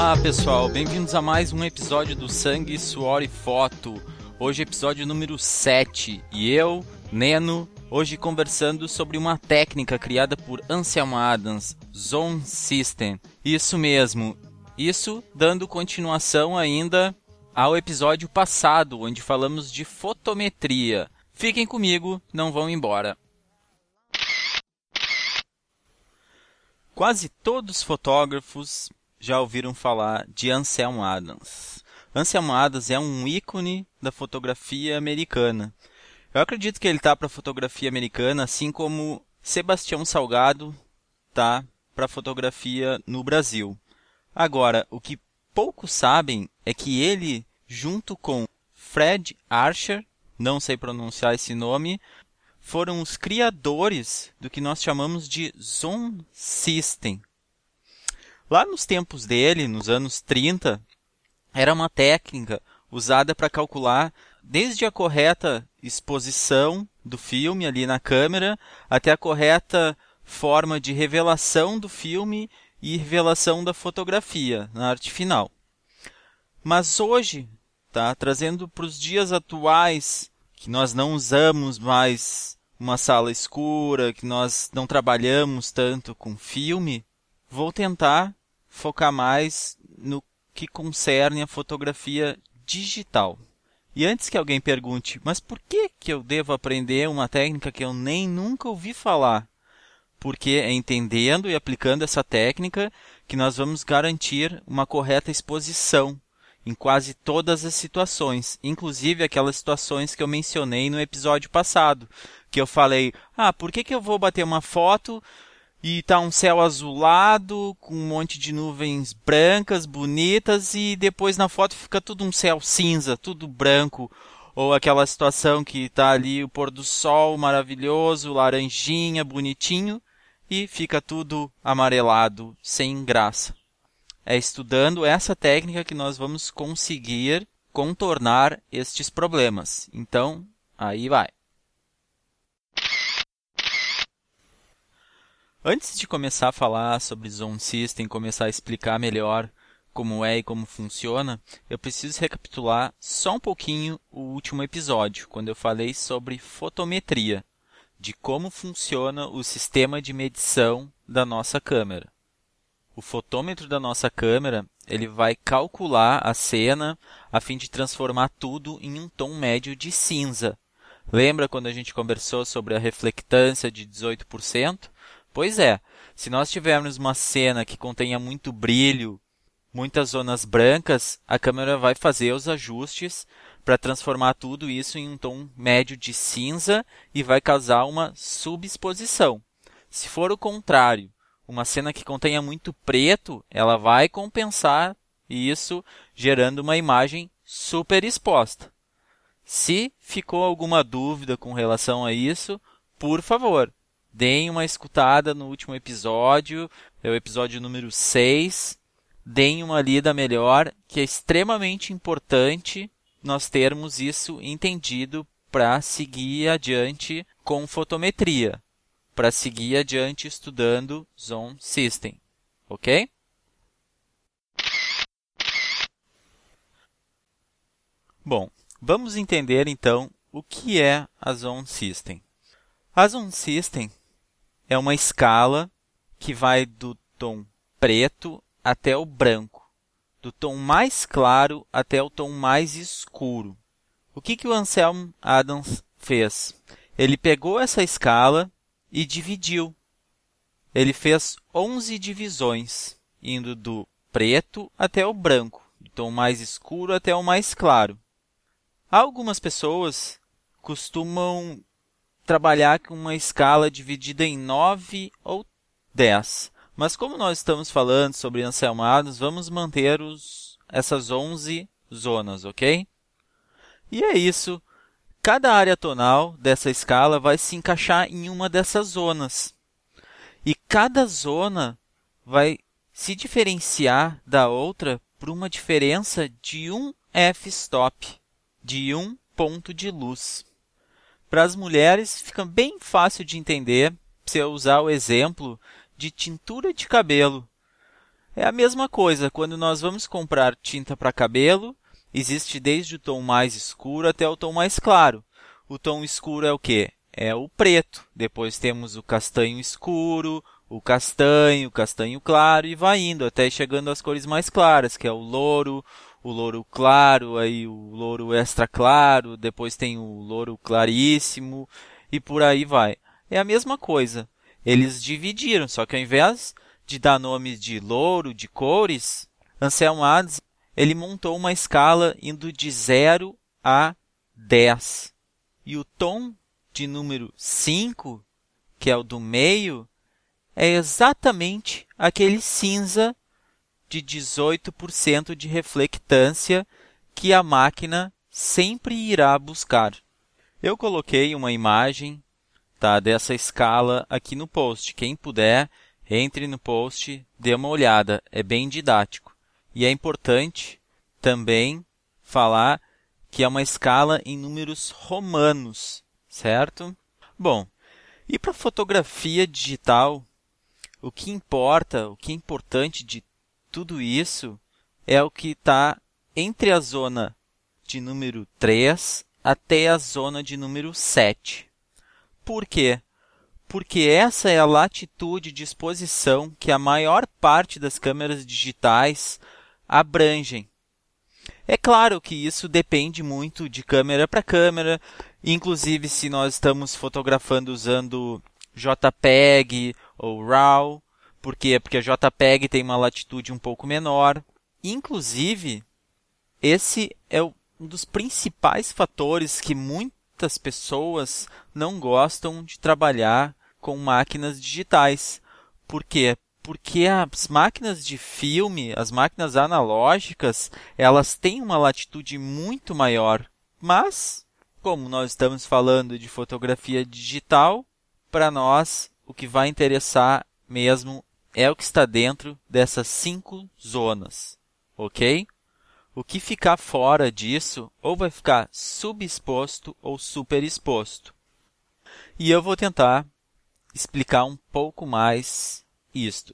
Olá pessoal, bem-vindos a mais um episódio do Sangue, Suor e Foto. Hoje episódio número 7 e eu, Neno, hoje conversando sobre uma técnica criada por Anselm Adams, Zone System. Isso mesmo, isso dando continuação ainda ao episódio passado, onde falamos de fotometria. Fiquem comigo, não vão embora. Quase todos os fotógrafos já ouviram falar de Anselm Adams. Anselm Adams é um ícone da fotografia americana. Eu acredito que ele está para a fotografia americana, assim como Sebastião Salgado está para a fotografia no Brasil. Agora, o que poucos sabem é que ele, junto com Fred Archer, não sei pronunciar esse nome, foram os criadores do que nós chamamos de Zone System. Lá nos tempos dele, nos anos 30, era uma técnica usada para calcular desde a correta exposição do filme ali na câmera até a correta forma de revelação do filme e revelação da fotografia na arte final. Mas hoje, trazendo para os dias atuais, que nós não usamos mais uma sala escura, que nós não trabalhamos tanto com filme, vou tentar focar mais no que concerne a fotografia digital. E antes que alguém pergunte, mas por que eu devo aprender uma técnica que eu nem nunca ouvi falar? Porque é entendendo e aplicando essa técnica que nós vamos garantir uma correta exposição em quase todas as situações, inclusive aquelas situações que eu mencionei no episódio passado, que eu falei, por que eu vou bater uma foto e tá um céu azulado, com um monte de nuvens brancas, bonitas, e depois na foto fica tudo um céu cinza, tudo branco, ou aquela situação que tá ali o pôr do sol maravilhoso, laranjinha, bonitinho, e fica tudo amarelado, sem graça. É estudando essa técnica que nós vamos conseguir contornar estes problemas. Então, aí vai. Antes de começar a falar sobre Zone System, começar a explicar melhor como é e como funciona, eu preciso recapitular só um pouquinho o último episódio, quando eu falei sobre fotometria, de como funciona o sistema de medição da nossa câmera. O fotômetro da nossa câmera, ele vai calcular a cena a fim de transformar tudo em um tom médio de cinza. Lembra quando a gente conversou sobre a reflectância de 18%? Pois é, se nós tivermos uma cena que contenha muito brilho, muitas zonas brancas, a câmera vai fazer os ajustes para transformar tudo isso em um tom médio de cinza e vai causar uma subexposição. Se for o contrário, uma cena que contenha muito preto, ela vai compensar isso, gerando uma imagem super exposta. Se ficou alguma dúvida com relação a isso, por favor, deem uma escutada no último episódio, é o episódio número 6. Deem uma lida melhor, que é extremamente importante nós termos isso entendido para seguir adiante com fotometria, para seguir adiante estudando Zone System, ok? Bom, vamos entender então o que é a Zone System. A Zone System é uma escala que vai do tom preto até o branco, do tom mais claro até o tom mais escuro. O que o Anselm Adams fez? Ele pegou essa escala e dividiu. Ele fez 11 divisões, indo do preto até o branco, do tom mais escuro até o mais claro. Algumas pessoas costumam trabalhar com uma escala dividida em 9 ou 10. Mas como nós estamos falando sobre Anselm Adams, vamos manter essas 11 zonas, ok? E é isso. Cada área tonal dessa escala vai se encaixar em uma dessas zonas. E cada zona vai se diferenciar da outra por uma diferença de um f-stop, de um ponto de luz. Para as mulheres fica bem fácil de entender se eu usar o exemplo de tintura de cabelo. É a mesma coisa, quando nós vamos comprar tinta para cabelo, existe desde o tom mais escuro até o tom mais claro. O tom escuro é o quê? É o preto. Depois temos o castanho escuro, o castanho claro e vai indo até chegando às cores mais claras, que é o louro claro, aí o louro extra claro, depois tem o louro claríssimo e por aí vai. É a mesma coisa. Eles dividiram, só que ao invés de dar nomes de louro, de cores, Anselmo Adams ele montou uma escala indo de 0 a 10. E o tom de número 5, que é o do meio, é exatamente aquele cinza de 18% de reflectância que a máquina sempre irá buscar. Eu coloquei uma imagem, tá, dessa escala aqui no post. Quem puder, entre no post, dê uma olhada. É bem didático. E é importante também falar que é uma escala em números romanos, certo? Bom, e para fotografia digital, o que importa, o que é importante de tudo isso é o que está entre a zona de número 3 até a zona de número 7. Por quê? Porque essa é a latitude de exposição que a maior parte das câmeras digitais abrangem. É claro que isso depende muito de câmera para câmera, inclusive se nós estamos fotografando usando JPEG ou RAW. Por quê? Porque a JPEG tem uma latitude um pouco menor. Inclusive, esse é um dos principais fatores que muitas pessoas não gostam de trabalhar com máquinas digitais. Por quê? Porque as máquinas de filme, as máquinas analógicas, elas têm uma latitude muito maior. Mas, como nós estamos falando de fotografia digital, para nós o que vai interessar mesmo é o que está dentro dessas 5 zonas, ok? O que ficar fora disso ou vai ficar subexposto ou superexposto. E eu vou tentar explicar um pouco mais isto.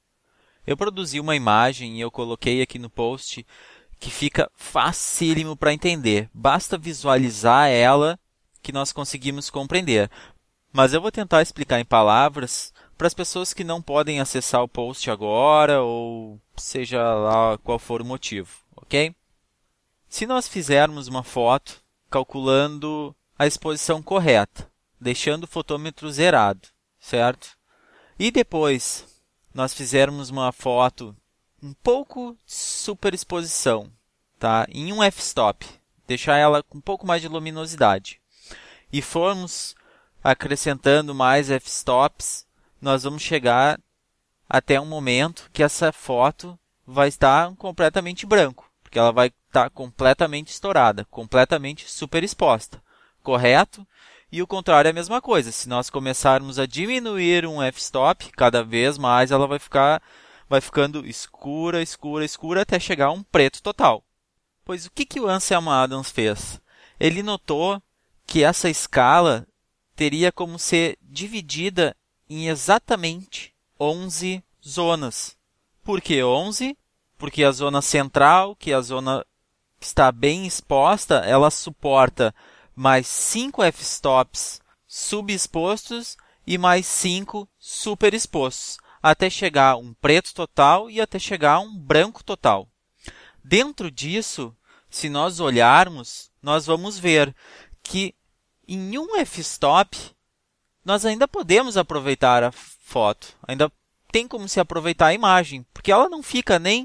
Eu produzi uma imagem e eu coloquei aqui no post que fica facílimo para entender. Basta visualizar ela que nós conseguimos compreender. Mas eu vou tentar explicar em palavras para as pessoas que não podem acessar o post agora ou seja lá qual for o motivo, ok? Se nós fizermos uma foto calculando a exposição correta, deixando o fotômetro zerado, certo? E depois nós fizermos uma foto um pouco de superexposição, tá? Em um f-stop, deixar ela com um pouco mais de luminosidade. E formos acrescentando mais f-stops, nós vamos chegar até um momento que essa foto vai estar completamente branco, porque ela vai estar completamente estourada, completamente superexposta, correto? E o contrário é a mesma coisa. Se nós começarmos a diminuir um f-stop, cada vez mais ela vai ficando escura, escura, escura, até chegar a um preto total. Pois o que o Anselmo Adams fez? Ele notou que essa escala teria como ser dividida em exatamente 11 zonas. Por que 11? Porque a zona central, que é a zona que está bem exposta, ela suporta mais 5 f-stops subexpostos e mais 5 superexpostos, até chegar a um preto total e até chegar a um branco total. Dentro disso, se nós olharmos, nós vamos ver que em um f-stop nós ainda podemos aproveitar a foto, ainda tem como se aproveitar a imagem, porque ela não fica nem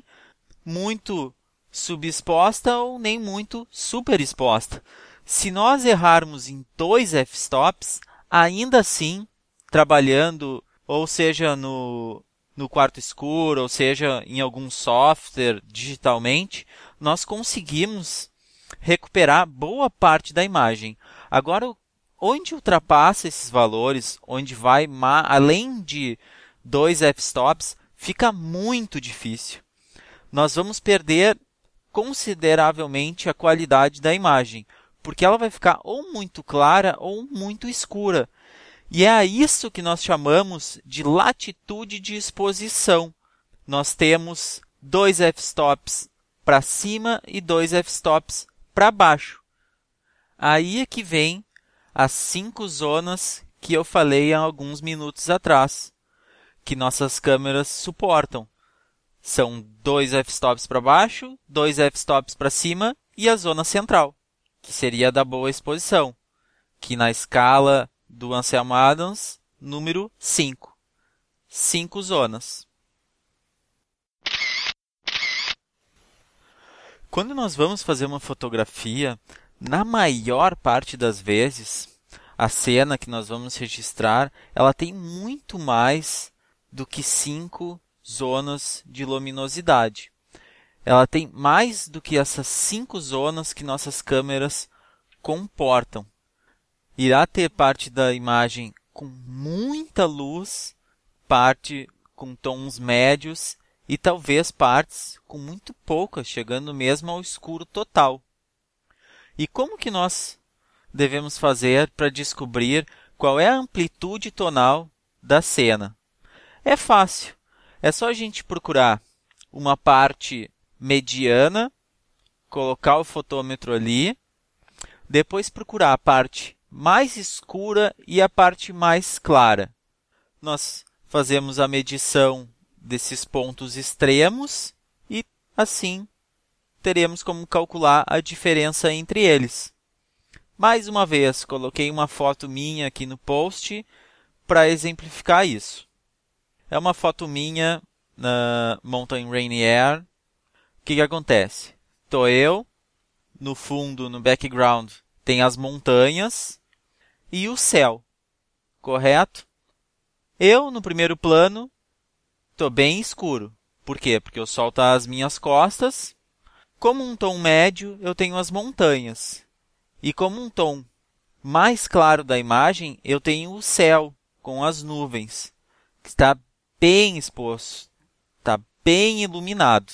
muito subexposta ou nem muito superexposta. Se nós errarmos em 2 f-stops, ainda assim, trabalhando, ou seja no quarto escuro, ou seja em algum software digitalmente, nós conseguimos recuperar boa parte da imagem. Agora, onde ultrapassa esses valores, onde vai além de 2 f-stops, fica muito difícil. Nós vamos perder consideravelmente a qualidade da imagem, porque ela vai ficar ou muito clara ou muito escura. E é a isso que nós chamamos de latitude de exposição. nós temos 2 f-stops para cima e 2 f-stops para baixo. Aí é que vem as 5 zonas que eu falei há alguns minutos atrás, que nossas câmeras suportam. São 2 f-stops para baixo, 2 f-stops para cima e a zona central, que seria a da boa exposição, que na escala do Anselmo Adams, número 5. 5 zonas. Quando nós vamos fazer uma fotografia, na maior parte das vezes, a cena que nós vamos registrar, ela tem muito mais do que 5 zonas de luminosidade. Ela tem mais do que essas 5 zonas que nossas câmeras comportam. Irá ter parte da imagem com muita luz, parte com tons médios e talvez partes com muito pouca, chegando mesmo ao escuro total. E como que nós devemos fazer para descobrir qual é a amplitude tonal da cena? É fácil. É só a gente procurar uma parte mediana, colocar o fotômetro ali, depois procurar a parte mais escura e a parte mais clara. Nós fazemos a medição desses pontos extremos e, assim, teremos como calcular a diferença entre eles. Mais uma vez, coloquei uma foto minha aqui no post para exemplificar isso. É uma foto minha na Mountain Rainier. O que acontece? Estou eu, no fundo, no background, tem as montanhas e o céu, correto? Eu, no primeiro plano, estou bem escuro. Por quê? Porque o sol está às minhas costas. Como um tom médio, eu tenho as montanhas. E como um tom mais claro da imagem, eu tenho o céu com as nuvens, que está bem exposto, está bem iluminado.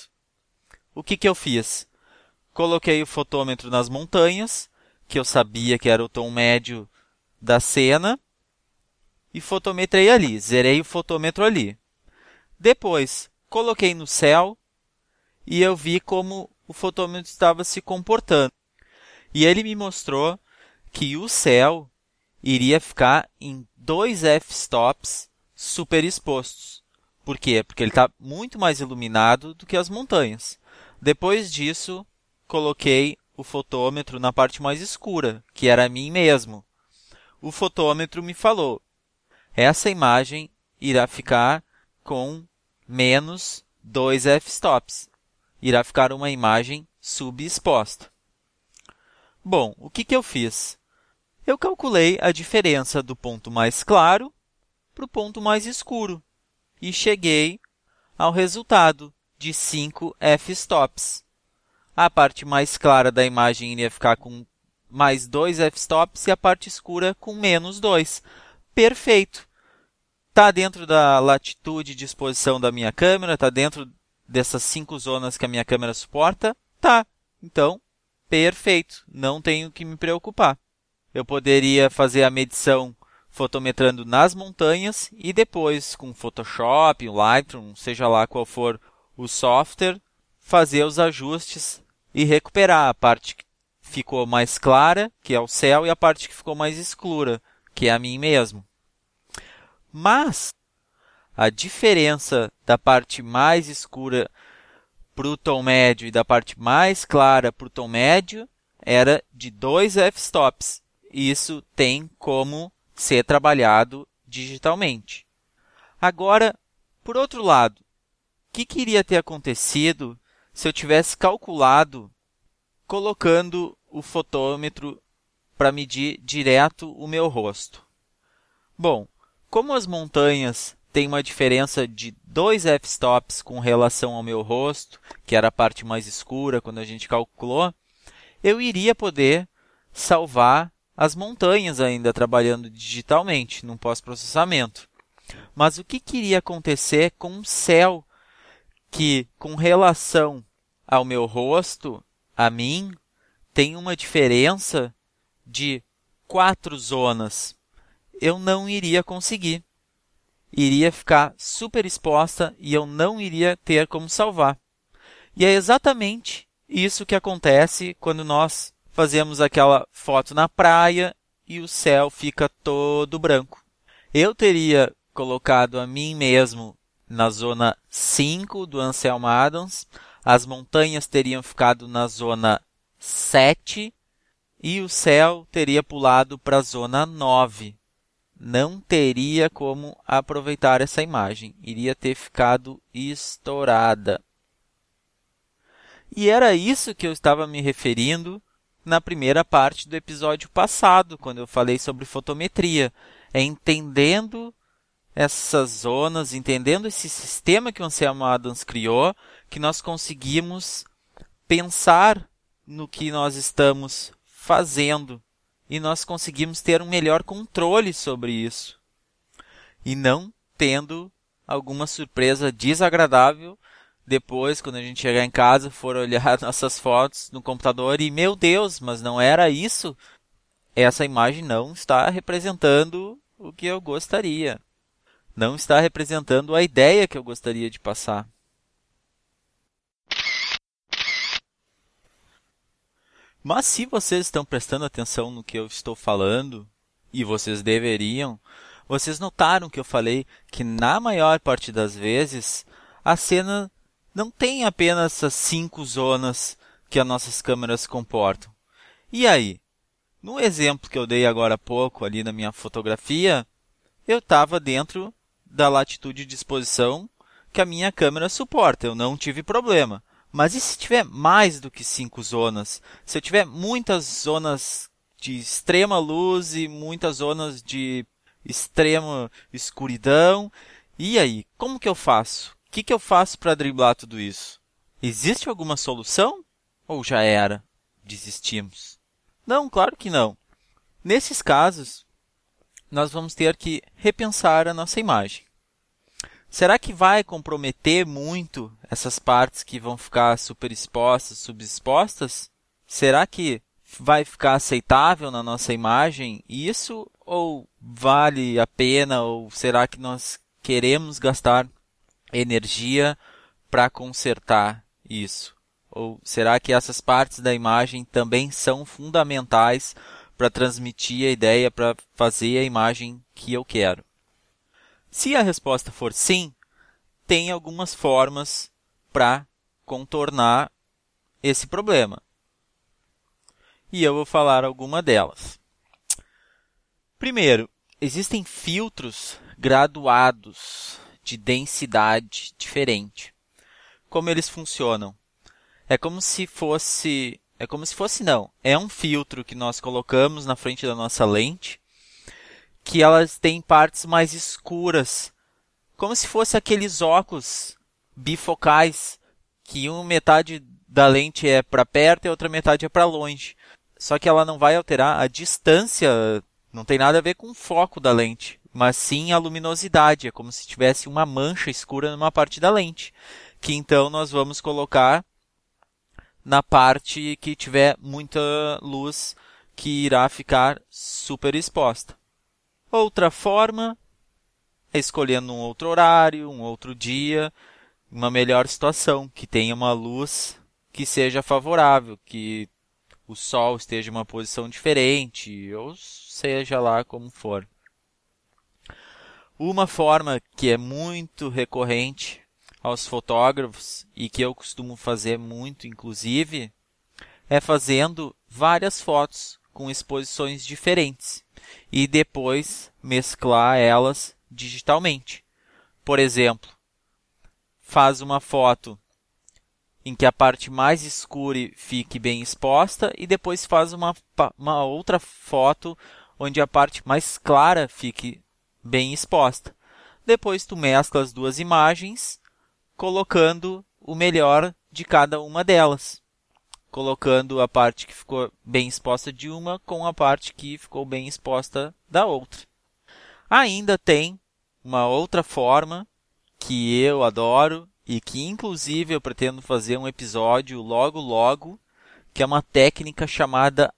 O que eu fiz? Coloquei o fotômetro nas montanhas, que eu sabia que era o tom médio da cena, e fotometrei ali, zerei o fotômetro ali. Depois, coloquei no céu e eu vi como o fotômetro estava se comportando. E ele me mostrou que o céu iria ficar em 2 f-stops superexpostos. Por quê? Porque ele está muito mais iluminado do que as montanhas. Depois disso, coloquei o fotômetro na parte mais escura, que era a mim mesmo. O fotômetro me falou: essa imagem irá ficar com menos 2 f-stops. Irá ficar uma imagem subexposta. Bom, o que eu fiz? Eu calculei a diferença do ponto mais claro para o ponto mais escuro e cheguei ao resultado de 5 f-stops. A parte mais clara da imagem iria ficar com mais 2 f-stops e a parte escura com menos 2. Perfeito! Está dentro da latitude de exposição da minha câmera? Está dentro dessas 5 zonas que a minha câmera suporta? Tá. Então, perfeito. Não tenho que me preocupar. Eu poderia fazer a medição fotometrando nas montanhas e depois, com o Photoshop, o Lightroom, seja lá qual for o software, fazer os ajustes e recuperar a parte que ficou mais clara, que é o céu, e a parte que ficou mais escura, que é a mim mesmo. Mas a diferença da parte mais escura para o tom médio e da parte mais clara para o tom médio era de 2 f-stops. Isso tem como ser trabalhado digitalmente. Agora, por outro lado, o que iria ter acontecido se eu tivesse calculado colocando o fotômetro para medir direto o meu rosto? Bom, como as montanhas têm uma diferença de 2 f-stops com relação ao meu rosto, que era a parte mais escura quando a gente calculou, eu iria poder salvar as montanhas ainda trabalhando digitalmente, num pós-processamento. Mas o que iria acontecer com o céu, que com relação ao meu rosto, a mim, tem uma diferença de 4 zonas? Eu não iria conseguir. iria ficar super exposta e eu não iria ter como salvar. E é exatamente isso que acontece quando nós fazemos aquela foto na praia e o céu fica todo branco. Eu teria colocado a mim mesmo na zona 5 do Ansel Adams, as montanhas teriam ficado na zona 7 e o céu teria pulado para a zona 9. Não teria como aproveitar essa imagem, iria ter ficado estourada. E era isso que eu estava me referindo na primeira parte do episódio passado, quando eu falei sobre fotometria. É entendendo essas zonas, entendendo esse sistema que o Anselmo Adams criou, que nós conseguimos pensar no que nós estamos fazendo e nós conseguimos ter um melhor controle sobre isso. E não tendo alguma surpresa desagradável depois, quando a gente chegar em casa, for olhar nossas fotos no computador e, meu Deus, mas não era isso? Essa imagem não está representando o que eu gostaria. Não está representando a ideia que eu gostaria de passar. Mas se vocês estão prestando atenção no que eu estou falando, e vocês deveriam, vocês notaram que eu falei que na maior parte das vezes a cena não tem apenas as 5 zonas que as nossas câmeras comportam. E aí? No exemplo que eu dei agora há pouco ali na minha fotografia, eu estava dentro da latitude de exposição que a minha câmera suporta, eu não tive problema. Mas e se tiver mais do que 5 zonas? Se eu tiver muitas zonas de extrema luz e muitas zonas de extrema escuridão, e aí? Como que eu faço? O que eu faço para driblar tudo isso? Existe alguma solução? Ou já era? Desistimos? Não, claro que não. Nesses casos, nós vamos ter que repensar a nossa imagem. Será que vai comprometer muito essas partes que vão ficar superexpostas, subexpostas? Será que vai ficar aceitável na nossa imagem isso? Ou vale a pena? Ou será que nós queremos gastar energia para consertar isso? Ou será que essas partes da imagem também são fundamentais para transmitir a ideia, para fazer a imagem que eu quero? Se a resposta for sim, tem algumas formas para contornar esse problema. E eu vou falar alguma delas. Primeiro, existem filtros graduados de densidade diferente. Como eles funcionam? É como se fosse não. É um filtro que nós colocamos na frente da nossa lente, que elas têm partes mais escuras, como se fosse aqueles óculos bifocais, que uma metade da lente é para perto e a outra metade é para longe. Só que ela não vai alterar a distância, não tem nada a ver com o foco da lente, mas sim a luminosidade. É como se tivesse uma mancha escura numa parte da lente, que então nós vamos colocar na parte que tiver muita luz, que irá ficar super exposta. Outra forma é escolhendo um outro horário, um outro dia, uma melhor situação, que tenha uma luz que seja favorável, que o sol esteja em uma posição diferente, ou seja lá como for. Uma forma que é muito recorrente aos fotógrafos e que eu costumo fazer muito, inclusive, é fazendo várias fotos com exposições diferentes e depois mesclar elas digitalmente. Por exemplo, faz uma foto em que a parte mais escura fique bem exposta e depois faz uma outra foto onde a parte mais clara fique bem exposta. Depois tu mescla as duas imagens, colocando o melhor de cada uma delas. Colocando a parte que ficou bem exposta de uma com a parte que ficou bem exposta da outra. Ainda tem uma outra forma que eu adoro e que inclusive eu pretendo fazer um episódio logo, que é uma técnica chamada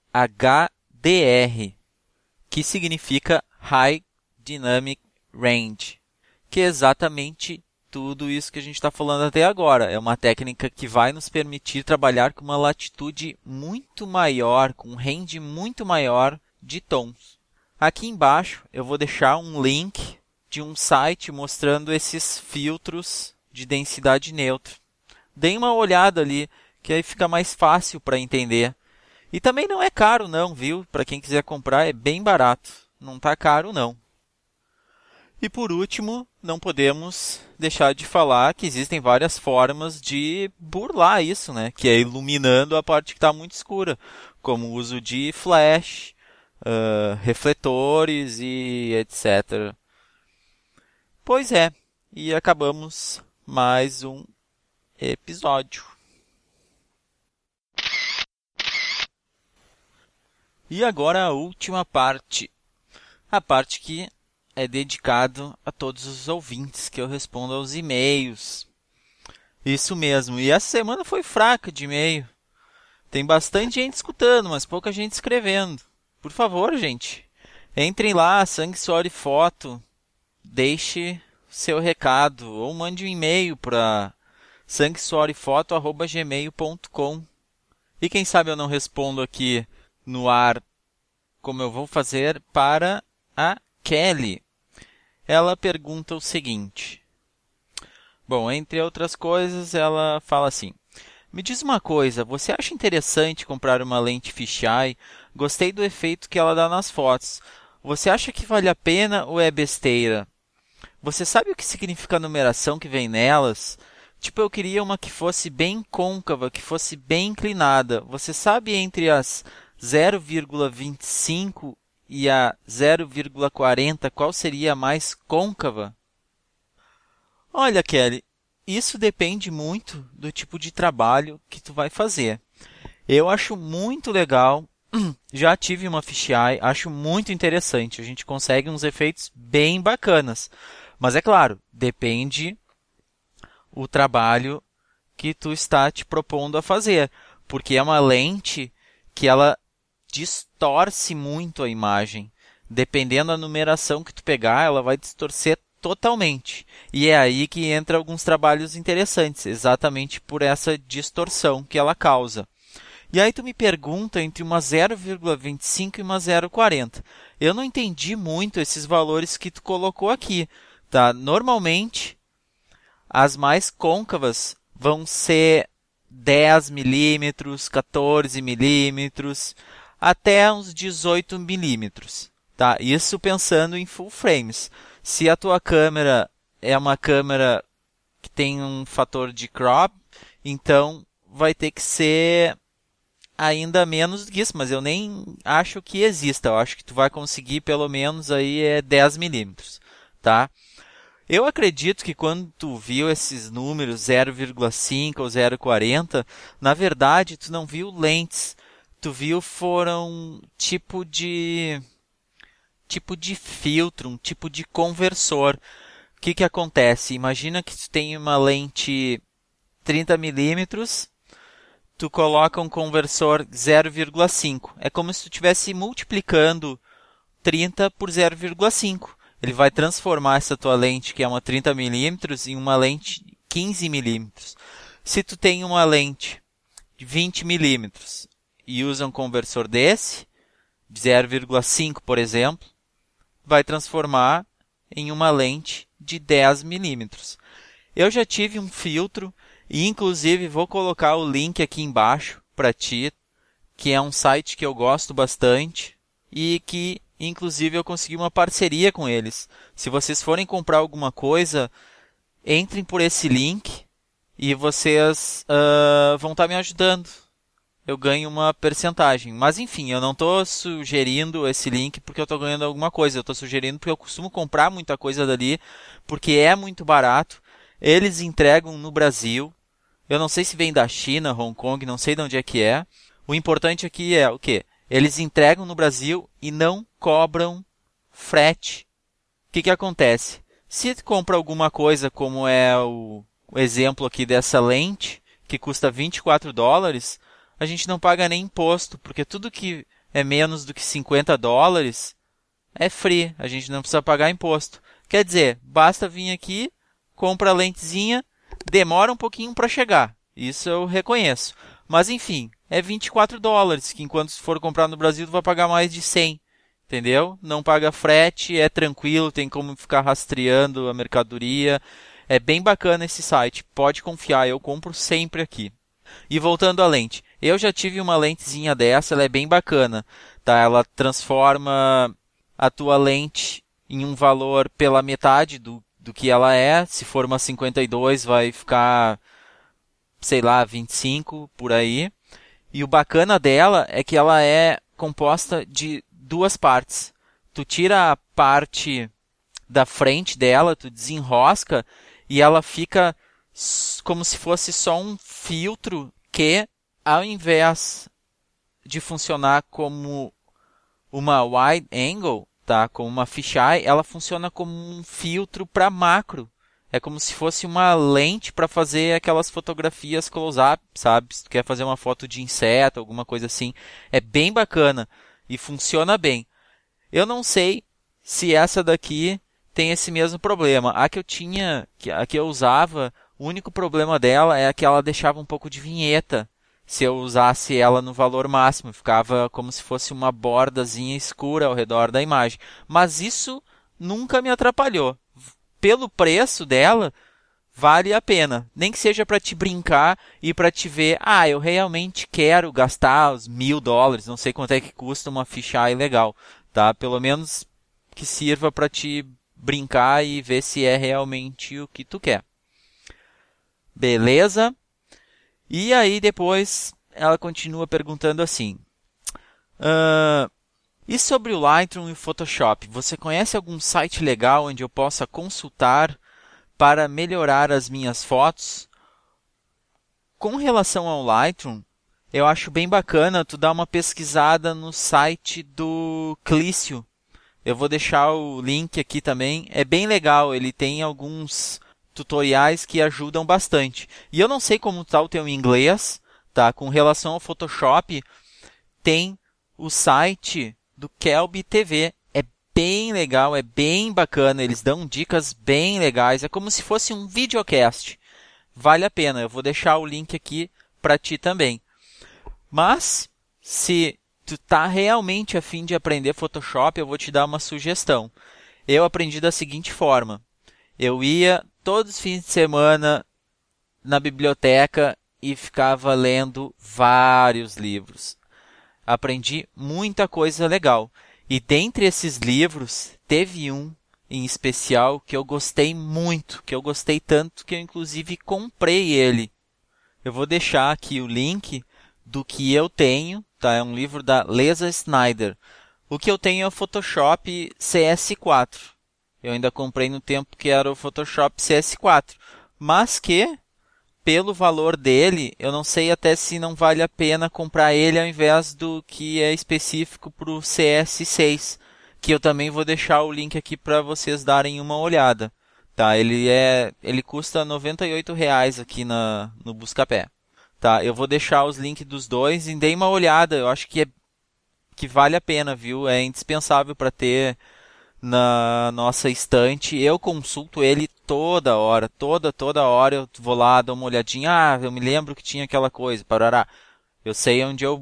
HDR, que significa High Dynamic Range, que é exatamente tudo isso que a gente está falando até agora. É uma técnica que vai nos permitir trabalhar com uma latitude muito maior, com um range muito maior de tons. Aqui embaixo eu vou deixar um link de um site mostrando esses filtros de densidade neutra. Deem uma olhada ali, que aí fica mais fácil para entender. E também não é caro não, viu? Para quem quiser comprar é bem barato. Não está caro não. E por último, não podemos deixar de falar que existem várias formas de burlar isso, né? Que é iluminando a parte que está muito escura, como o uso de flash, refletores e etc. Pois é, e acabamos mais um episódio. E agora a última parte. A parte que é dedicado a todos os ouvintes, que eu respondo aos e-mails. Isso mesmo. E essa semana foi fraca de e-mail. Tem bastante gente escutando, mas pouca gente escrevendo. Por favor, gente, entrem lá, Sangue, Suor e Foto. Deixe seu recado ou mande um e-mail para sanguessuorefoto@gmail.com. E quem sabe eu não respondo aqui no ar, como eu vou fazer para a Kelly. Ela pergunta o seguinte. Bom, entre outras coisas, ela fala assim: me diz uma coisa, você acha interessante comprar uma lente fisheye? Gostei do efeito que ela dá nas fotos. Você acha que vale a pena ou é besteira? Você sabe o que significa a numeração que vem nelas? Tipo, eu queria uma que fosse bem côncava, que fosse bem inclinada. Você sabe entre as 0,25 e a 0,40 qual seria a mais côncava? Olha, Kelly, isso depende muito do tipo de trabalho que tu vai fazer. Eu acho muito legal, já tive uma fisheye, acho muito interessante. A gente consegue uns efeitos bem bacanas. Mas é claro, depende o trabalho que tu está te propondo a fazer. Porque é uma lente que ela distorce muito a imagem. Dependendo da numeração que tu pegar, ela vai distorcer totalmente. E é aí que entra alguns trabalhos interessantes, exatamente por essa distorção que ela causa. E aí tu me pergunta entre uma 0,25 e uma 0,40. Eu não entendi muito esses valores que tu colocou aqui. Tá? Normalmente, as mais côncavas vão ser 10 milímetros, 14 milímetros, até uns 18 milímetros. Tá? Isso pensando em full frames. Se a tua câmera é uma câmera que tem um fator de crop, então vai ter que ser ainda menos do que isso, mas eu nem acho que exista. Eu acho que tu vai conseguir pelo menos aí 10 milímetros. Tá? Eu acredito que quando tu viu esses números 0,5 ou 0,40, na verdade tu não viu lentes. Tu viu foram tipo de filtro, um tipo de conversor. O que acontece? Imagina que tu tem uma lente 30 milímetros, tu coloca um conversor 0,5. É como se tu estivesse multiplicando 30 por 0,5. Ele vai transformar essa tua lente, que é uma 30 milímetros, em uma lente 15 milímetros. Se tu tem uma lente de 20 milímetros e usa um conversor desse, de 0,5 por exemplo, vai transformar em uma lente de 10 milímetros. Eu já tive um filtro e inclusive vou colocar o link aqui embaixo para ti, que é um site que eu gosto bastante e que inclusive eu consegui uma parceria com eles. Se vocês forem comprar alguma coisa, entrem por esse link e vocês vão estar me ajudando. Eu ganho uma percentagem. Mas enfim, eu não estou sugerindo esse link porque eu estou ganhando alguma coisa. Eu estou sugerindo porque eu costumo comprar muita coisa dali, porque é muito barato. Eles entregam no Brasil. Eu não sei se vem da China, Hong Kong, não sei de onde é que é. O importante aqui é o quê? Eles entregam no Brasil e não cobram frete. O que acontece? Se tu compra alguma coisa, como é o exemplo aqui dessa lente, que custa $24, a gente não paga nem imposto, porque tudo que é menos do que $50 é free, a gente não precisa pagar imposto. Quer dizer, basta vir aqui, compra a lentezinha, demora um pouquinho para chegar. Isso eu reconheço. Mas enfim, é $24, que enquanto se for comprar no Brasil, tu vai pagar mais de 100. Entendeu? Não paga frete, é tranquilo, tem como ficar rastreando a mercadoria. É bem bacana esse site, pode confiar, eu compro sempre aqui. E voltando à lente, eu já tive uma lentezinha dessa, ela é bem bacana, tá? Ela transforma a tua lente em um valor pela metade do que ela é. Se for uma 52, vai ficar, sei lá, 25 por aí. E o bacana dela é que ela é composta de duas partes. Tu tira a parte da frente dela, tu desenrosca e ela fica como se fosse só um filtro que, ao invés de funcionar como uma wide angle, tá, como uma fisheye, ela funciona como um filtro para macro. É como se fosse uma lente para fazer aquelas fotografias close-up, sabe? Se tu quer fazer uma foto de inseto, alguma coisa assim. É bem bacana e funciona bem. Eu não sei se essa daqui tem esse mesmo problema. A que eu tinha, a que eu usava, o único problema dela é que ela deixava um pouco de vinheta. Se eu usasse ela no valor máximo, ficava como se fosse uma bordazinha escura ao redor da imagem. Mas isso nunca me atrapalhou. Pelo preço dela, vale a pena. Nem que seja para te brincar e para te ver, eu realmente quero gastar os $1.000, não sei quanto é que custa uma fisheye legal, tá? Pelo menos que sirva para te brincar e ver se é realmente o que tu quer. Beleza? E aí depois ela continua perguntando assim: e sobre o Lightroom e o Photoshop, você conhece algum site legal onde eu possa consultar para melhorar as minhas fotos? Com relação ao Lightroom, eu acho bem bacana tu dar uma pesquisada no site do Clício. Eu vou deixar o link aqui também. É bem legal, ele tem alguns tutoriais que ajudam bastante. E eu não sei como está o teu inglês, tá? Com relação ao Photoshop, tem o site do Kelby TV. É bem legal, é bem bacana. Eles dão dicas bem legais. É como se fosse um videocast. Vale a pena. Eu vou deixar o link aqui para ti também. Mas, se tu tá realmente a fim de aprender Photoshop, eu vou te dar uma sugestão. Eu aprendi da seguinte forma. Eu ia todos os fins de semana na biblioteca e ficava lendo vários livros. Aprendi muita coisa legal. E dentre esses livros, teve um em especial que eu gostei muito, que eu gostei tanto que eu inclusive comprei ele. Eu vou deixar aqui o link do que eu tenho, tá? É um livro da Lesa Snyder. O que eu tenho é o Photoshop CS4. Eu ainda comprei no tempo que era o Photoshop CS4. Mas que, pelo valor dele, eu não sei até se não vale a pena comprar ele ao invés do que é específico para o CS6. Que eu também vou deixar o link aqui para vocês darem uma olhada. Tá? Ele custa R$ 98 aqui no Buscapé. Tá, eu vou deixar os links dos dois e dei uma olhada. Eu acho que vale a pena, viu? É indispensável para ter na nossa estante. Eu consulto ele toda hora. Toda hora eu vou lá, dou uma olhadinha. Eu me lembro que tinha aquela coisa. Parará. Eu sei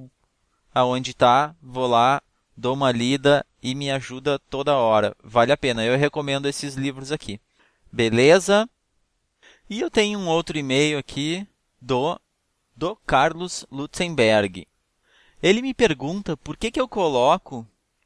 aonde tá, vou lá, dou uma lida e me ajuda toda hora. Vale a pena. Eu recomendo esses livros aqui. Beleza? E eu tenho um outro e-mail aqui do Carlos Lutzenberg. Ele me pergunta por que eu coloco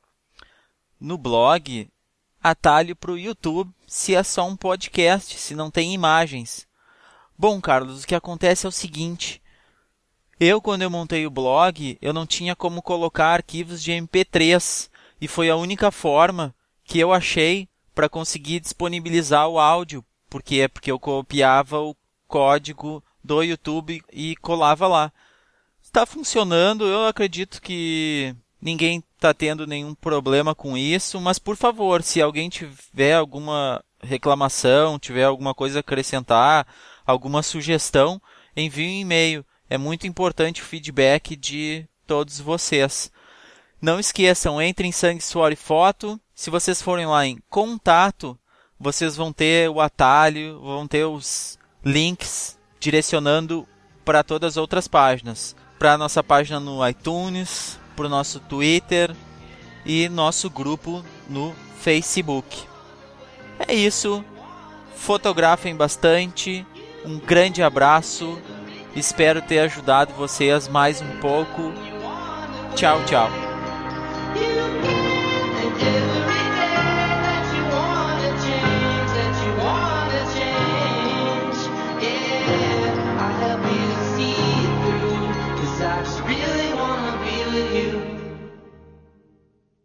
no blog atalho para o YouTube se é só um podcast, se não tem imagens. Bom, Carlos, o que acontece é o seguinte. Quando eu montei o blog, eu não tinha como colocar arquivos de MP3 e foi a única forma que eu achei para conseguir disponibilizar o áudio. Por quê? Porque eu copiava o código do YouTube e colava lá. Está funcionando, eu acredito que ninguém está tendo nenhum problema com isso, mas por favor, se alguém tiver alguma reclamação, tiver alguma coisa a acrescentar, alguma sugestão, envie um e-mail. É muito importante o feedback de todos vocês. Não esqueçam, entrem em Sangue, Suor e Foto. Se vocês forem lá em contato, vocês vão ter o atalho, vão ter os links direcionando para todas as outras páginas. Para a nossa página no iTunes, para o nosso Twitter e nosso grupo no Facebook. É isso. Fotografem bastante. Um grande abraço. Espero ter ajudado vocês mais um pouco. Tchau, tchau.